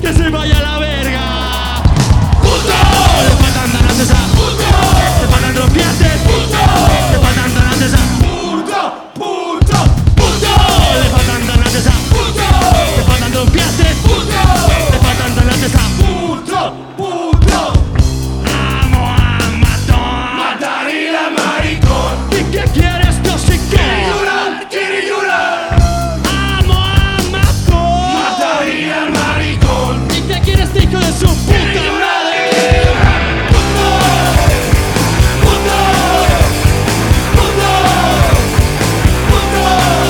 que se vaya a la verga. ¡Puto! Le faltan ganas a puto. Le faltan tropiates, puto. Le faltan ganas a puto, puto, puto. Le faltan ganas a puto. Le faltan tropiates, puto. Le faltan ganas a puto, puto. Amo a matón, mataría a maricón. ¿Y qué quieres toxicar? Quiere llorar, quiere llorar. Amo a matón, mataría al maricón. ¿Y qué quieres, hijo de su puta madre? Puto, puto, puto, puto, puto,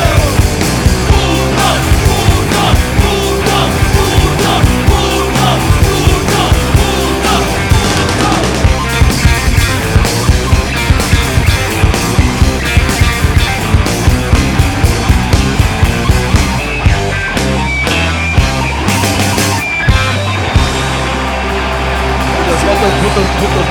puto, puto, puto, puto, puto, Los putos, putos, putos.